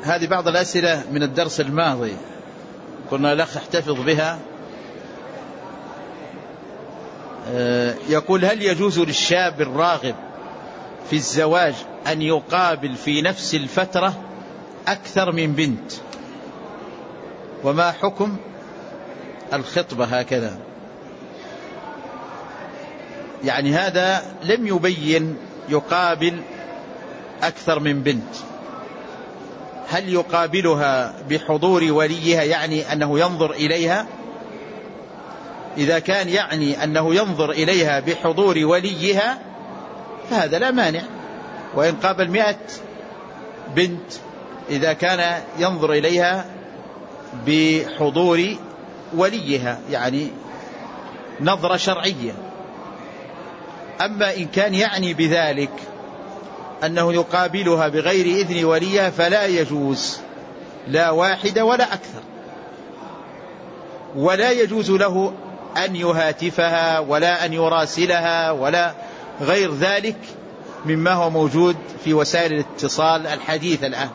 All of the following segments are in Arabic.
هذه بعض الأسئلة من الدرس الماضي قلنا الأخ احتفظ بها. يقول: هل يجوز للشاب الراغب في الزواج أن يقابل في نفس الفترة أكثر من بنت؟ وما حكم الخطبة هكذا؟ يعني هذا لم يبين يقابل أكثر من بنت. هل يقابلها بحضور وليها يعني أنه ينظر إليها؟ إذا كان يعني أنه ينظر إليها بحضور وليها فهذا لا مانع، وإن قابل 100 بنت إذا كان ينظر إليها بحضور وليها يعني نظرة شرعية. أما إن كان يعني بذلك أنه يقابلها بغير إذن وليها فلا يجوز، لا واحدة ولا أكثر، ولا يجوز له أن يهاتفها ولا أن يراسلها ولا غير ذلك مما هو موجود في وسائل الاتصال الحديثة الآن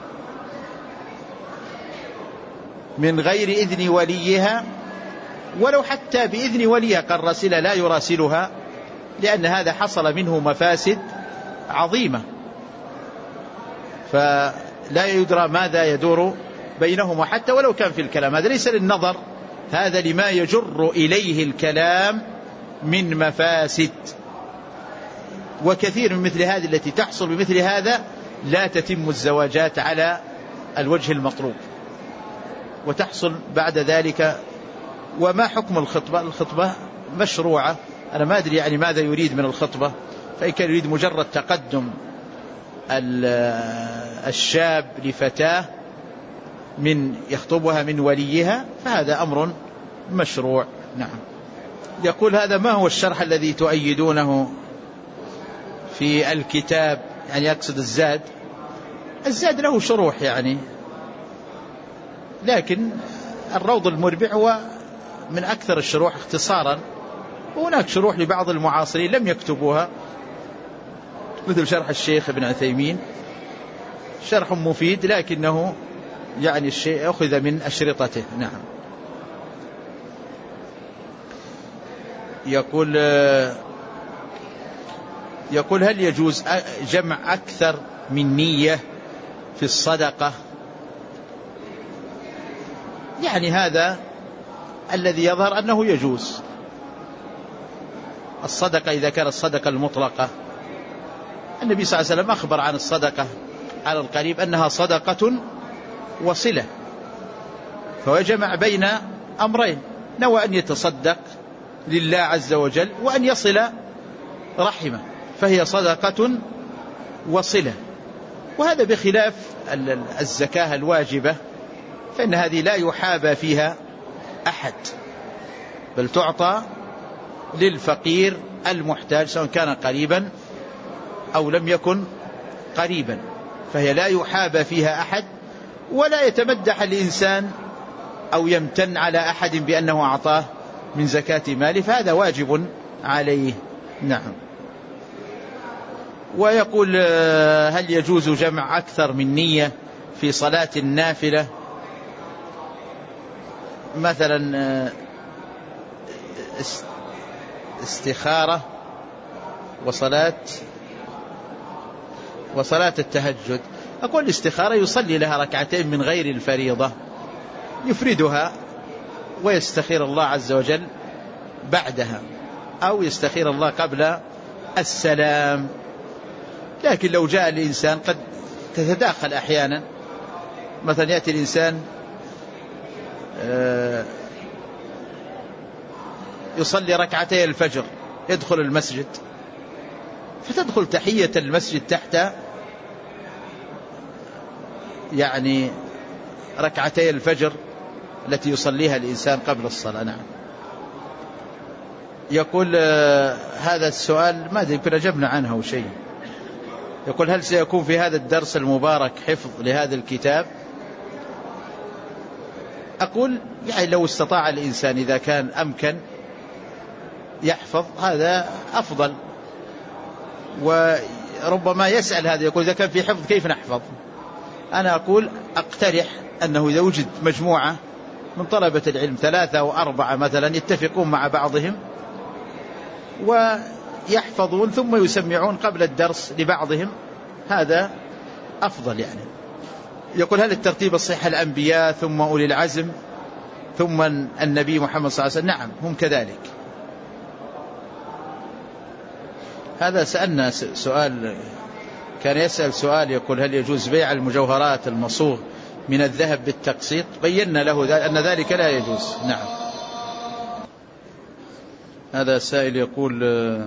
من غير إذن وليها، ولو حتى بإذن وليها قال راسلها لا يراسلها، لأن هذا حصل منه مفاسد عظيمة، فلا يدرى ماذا يدور بينهما حتى ولو كان في الكلام. هذا ليس للنظر، هذا لما يجر إليه الكلام من مفاسد. وكثير من مثل هذه التي تحصل بمثل هذا لا تتم الزواجات على الوجه المطلوب وتحصل بعد ذلك. وما حكم الخطبة؟ الخطبة مشروعة. أنا ما أدري يعني ماذا يريد من الخطبة، فإن كان يريد مجرد تقدم الشاب لفتاة من يخطبها من وليها فهذا أمر مشروع. نعم. يقول: هذا ما هو الشرح الذي تؤيدونه في الكتاب؟ يعني يقصد الزاد. الزاد له شروح يعني، لكن الروض المربع هو من أكثر الشروح اختصارا، وهناك شروح لبعض المعاصرين لم يكتبوها مثل شرح الشيخ ابن عثيمين، شرح مفيد لكنه يعني الشيء أخذ من أشرطته. نعم. يقول: هل يجوز جمع أكثر من نية في الصدقة؟ يعني هذا الذي يظهر أنه يجوز الصدقة إذا كانت الصدقة المطلقة. النبي صلى الله عليه وسلم أخبر عن الصدقة على القريب أنها صدقة وصلة، فوجمع بين أمرين: نوى أن يتصدق لله عز وجل وأن يصل رحمه، فهي صدقة وصلة. وهذا بخلاف الزكاة الواجبة، فإن هذه لا يحابى فيها أحد، بل تعطى للفقير المحتاج سواء كان قريبا أو لم يكن قريبا، فهي لا يحابى فيها أحد، ولا يتمدح الإنسان أو يمتن على أحد بأنه أعطاه من زكاة ماله، فهذا واجب عليه. نعم. ويقول: هل يجوز جمع أكثر من نية في صلاة النافلة؟ مثلا استخارة وصلاة التهجد. أقول الاستخارة يصلي لها ركعتين من غير الفريضة، يفردها ويستخير الله عز وجل بعدها، أو يستخير الله قبل السلام. لكن لو جاء الإنسان قد تتداخل أحيانا، مثلا يأتي الإنسان يصلي ركعتي الفجر، يدخل المسجد، فتدخل تحية المسجد تحت يعني ركعتي الفجر التي يصليها الإنسان قبل الصلاة. نعم. يقول: هذا السؤال ما أدري كنا جبنا عنه أو شيء. يقول: هل سيكون في هذا الدرس المبارك حفظ لهذا الكتاب؟ أقول يعني لو استطاع الإنسان إذا كان أمكن يحفظ هذا أفضل، وربما يسأل هذا يقول: إذا كان في حفظ كيف نحفظ؟ أنا أقول أقترح أنه إذا وجد مجموعة من طلبة العلم 3 أو 4 مثلا يتفقون مع بعضهم ويحفظون ثم يسمعون قبل الدرس لبعضهم، هذا أفضل. يعني يقول هل الترتيب الصحيح الأنبياء ثم أولي العزم ثم النبي محمد صلى الله عليه وسلم؟ نعم هم كذلك. هذا سألنا سؤال، كان يسأل سؤال يقول هل يجوز بيع المجوهرات المصوغ من الذهب بالتقسيط؟ بينا له أن ذلك لا يجوز. نعم. هذا سائل يقول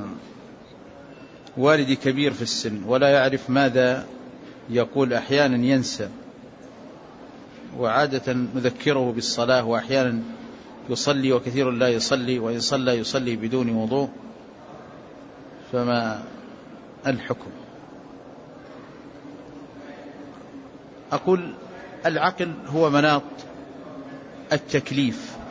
والدي كبير في السن ولا يعرف ماذا يقول، أحيانا ينسى، وعادة نذكره بالصلاة، وأحيانا يصلي وكثير لا يصلي، وإن صلى يصلي بدون وضوء، فما الحكم؟ أقول العقل هو مناط التكليف،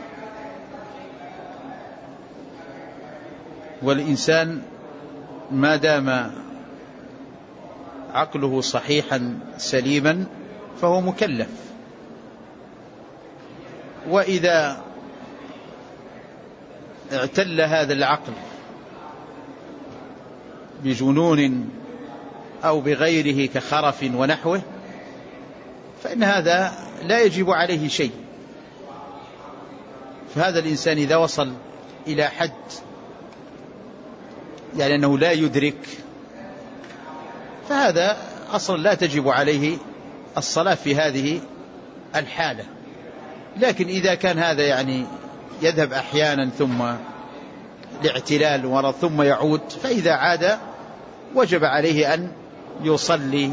والإنسان ما دام عقله صحيحا سليما فهو مكلف، وإذا اعتل هذا العقل بجنون أو بغيره كخرف ونحوه فإن هذا لا يجب عليه شيء. فهذا الإنسان إذا وصل إلى حد يعني أنه لا يدرك، فهذا أصلا لا تجب عليه الصلاة في هذه الحالة. لكن إذا كان هذا يعني يذهب أحيانا ثم لاعتلال مرض ثم يعود، فإذا عاد وجب عليه أن يصلي.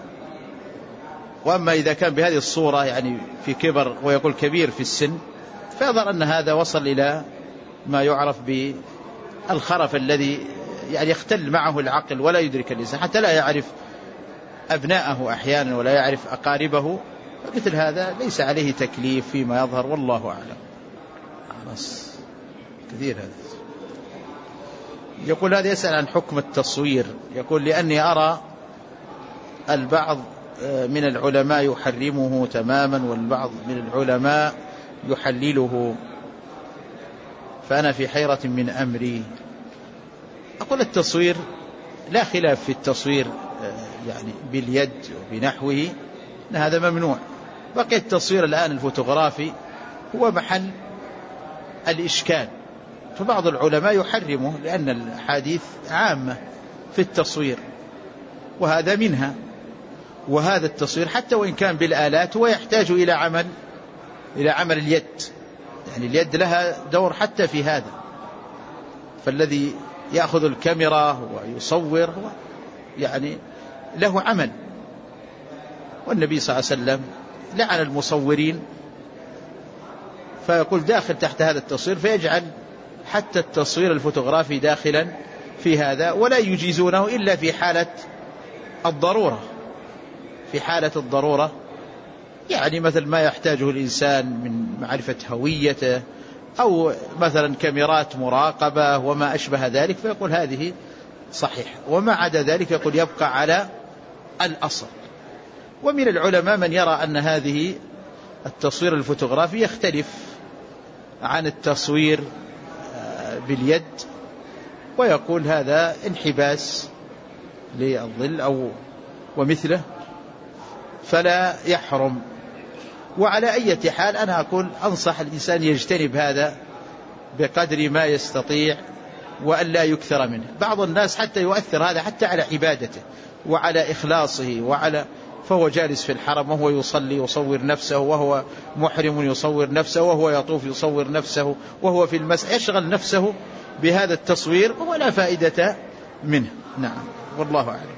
وأما إذا كان بهذه الصورة يعني في كبر ويقول كبير في السن، فيظهر أن هذا وصل إلى ما يعرف بالخرف الذي يعني يختل معه العقل ولا يدرك الإنسان، حتى لا يعرف أبناءه أحيانا ولا يعرف أقاربه، فمثل هذا ليس عليه تكليف فيما يظهر، والله أعلم. بس كثير هذا. يقول هذا يسأل عن حكم التصوير، يقول لأني أرى البعض من العلماء يحرمه تماما والبعض من العلماء يحلله، فأنا في حيرة من أمري. أقول التصوير لا خلاف في التصوير يعني باليد وبنحوه أن هذا ممنوع. بقي التصوير الآن الفوتوغرافي هو محل الإشكال، فبعض العلماء يحرمه لأن الحديث عامة في التصوير وهذا منها. وهذا التصوير حتى وإن كان بالآلات هو يحتاج إلى عمل اليد، يعني اليد لها دور حتى في هذا. فالذي يأخذ الكاميرا ويصور هو يعني له عمل، والنبي صلى الله عليه وسلم لعن المصورين، فيقول داخل تحت هذا التصوير، فيجعل حتى التصوير الفوتوغرافي داخلا في هذا، ولا يجيزونه إلا في حالة الضرورة. في حالة الضرورة يعني مثل ما يحتاجه الإنسان من معرفة هويته، أو مثلا كاميرات مراقبة وما أشبه ذلك، فيقول هذه صحيح. وما عدا ذلك يقول يبقى على الأصل. ومن العلماء من يرى أن هذه التصوير الفوتوغرافي يختلف عن التصوير باليد، ويقول هذا انحباس للظل أو ومثله، فلا يحرم. وعلى أي حال أنا أقول أنصح الإنسان يجتنب هذا بقدر ما يستطيع وأن لا يكثر منه. بعض الناس حتى يؤثر هذا حتى على عبادته وعلى إخلاصه، فهو جالس في الحرم وهو يصلي يصور نفسه، وهو محرم يصور نفسه، وهو يطوف يصور نفسه، وهو في المسجد يشغل نفسه بهذا التصوير ولا فائدة منه. نعم والله أعلم.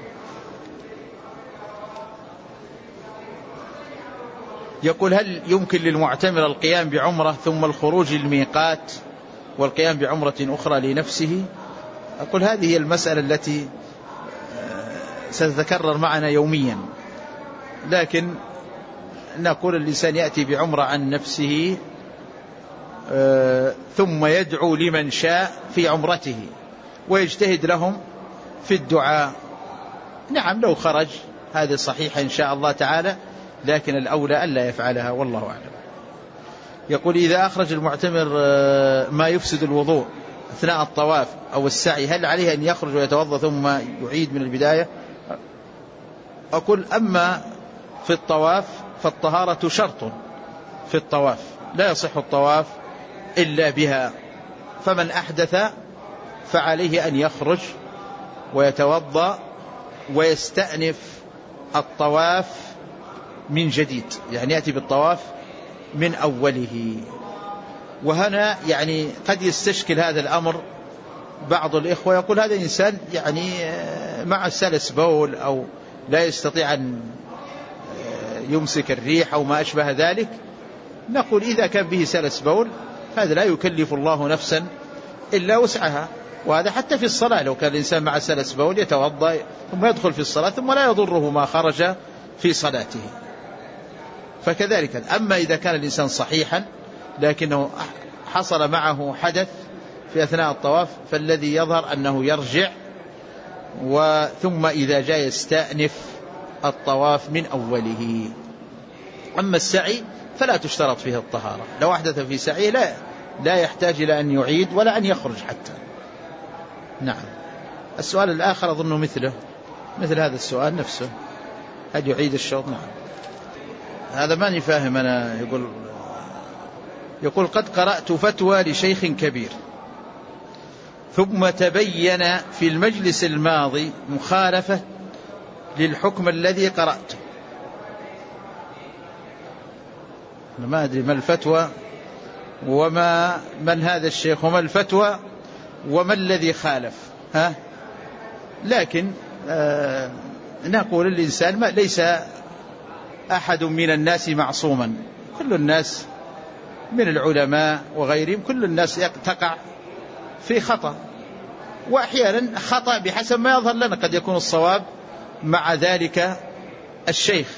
يقول هل يمكن للمعتمر القيام بعمرة ثم الخروج للميقات والقيام بعمرة أخرى لنفسه؟ أقول هذه هي المسألة التي ستتكرر معنا يوميا، لكن نقول الإنسان يأتي بعمرة عن نفسه ثم يدعو لمن شاء في عمرته ويجتهد لهم في الدعاء. نعم لو خرج هذا صحيح إن شاء الله تعالى، لكن الأولى ألا يفعلها، والله أعلم. يقول إذا أخرج المعتمر ما يفسد الوضوء أثناء الطواف أو السعي، هل عليه أن يخرج ويتوضأ ثم يعيد من البداية؟ أقول أما في الطواف فالطهارة شرط في الطواف، لا يصح الطواف إلا بها، فمن أحدث فعليه أن يخرج ويتوضأ ويستأنف الطواف من جديد، يعني يأتي بالطواف من أوله. وهنا يعني قد يستشكل هذا الأمر بعض الإخوة، يقول هذا إنسان يعني مع سلس بول أو لا يستطيع أن يمسك الريح أو ما أشبه ذلك. نقول إذا كان به سلس بول هذا لا يكلف الله نفسا إلا وسعها، وهذا حتى في الصلاة، لو كان الإنسان مع سلس بول يتوضأ ثم يدخل في الصلاة ثم لا يضره ما خرج في صلاته، فكذلك. أما إذا كان الإنسان صحيحا لكنه حصل معه حدث في أثناء الطواف فالذي يظهر أنه يرجع ثم إذا جاء يستأنف الطواف من أوله. أما السعي فلا تشترط فيه الطهارة، لو أحدث في سعي لا يحتاج إلى أن يعيد ولا أن يخرج حتى. نعم. السؤال الآخر أظن مثل هذا السؤال نفسه، هل يعيد الشوط؟ نعم. هذا ماني فاهم أنا. يقول قد قرأت فتوى لشيخ كبير ثم تبين في المجلس الماضي مخالفة للحكم الذي قرأته. ما أدري ما الفتوى وما من هذا الشيخ وما الفتوى وما الذي خالف، لكن نقول الإنسان ليس أحد من الناس معصوما، كل الناس من العلماء وغيرهم كل الناس تقع في خطأ، وأحيانا خطأ بحسب ما يظهر لنا، قد يكون الصواب مع ذلك الشيخ،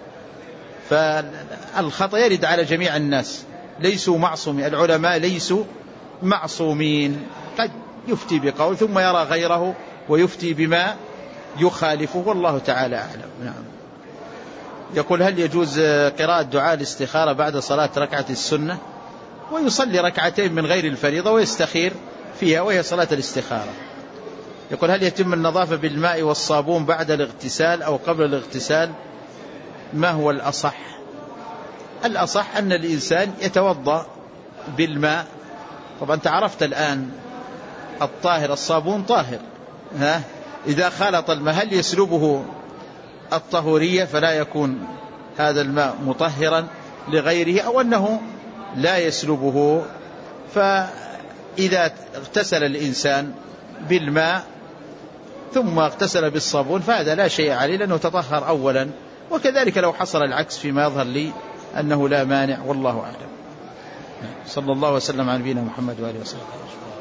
فالخطأ يرد على جميع الناس، ليسوا معصومين، العلماء ليسوا معصومين، قد يفتي بقول ثم يرى غيره ويفتي بما يخالفه، والله تعالى أعلم. نعم. يقول هل يجوز قراءة دعاء الاستخارة بعد صلاة ركعة السنة؟ ويصلي ركعتين من غير الفريضة ويستخير فيها وهي صلاة الاستخارة. يقول هل يتم النظافة بالماء والصابون بعد الاغتسال أو قبل الاغتسال؟ ما هو الأصح؟ الأصح أن الإنسان يتوضأ بالماء. طبعا أنت عرفت الآن الطاهر الصابون طاهر، إذا خالط الماء هل يسلبه الطهورية فلا يكون هذا الماء مطهرا لغيره أو أنه لا يسلبه؟ فإذا اغتسل الإنسان بالماء ثم اغتسل بالصابون فهذا لا شيء عليه لأنه تطهر أولا، وكذلك لو حصل العكس فيما يظهر لي أنه لا مانع، والله أعلم. صلى الله وسلم على نبينا محمد وآله وصحبه.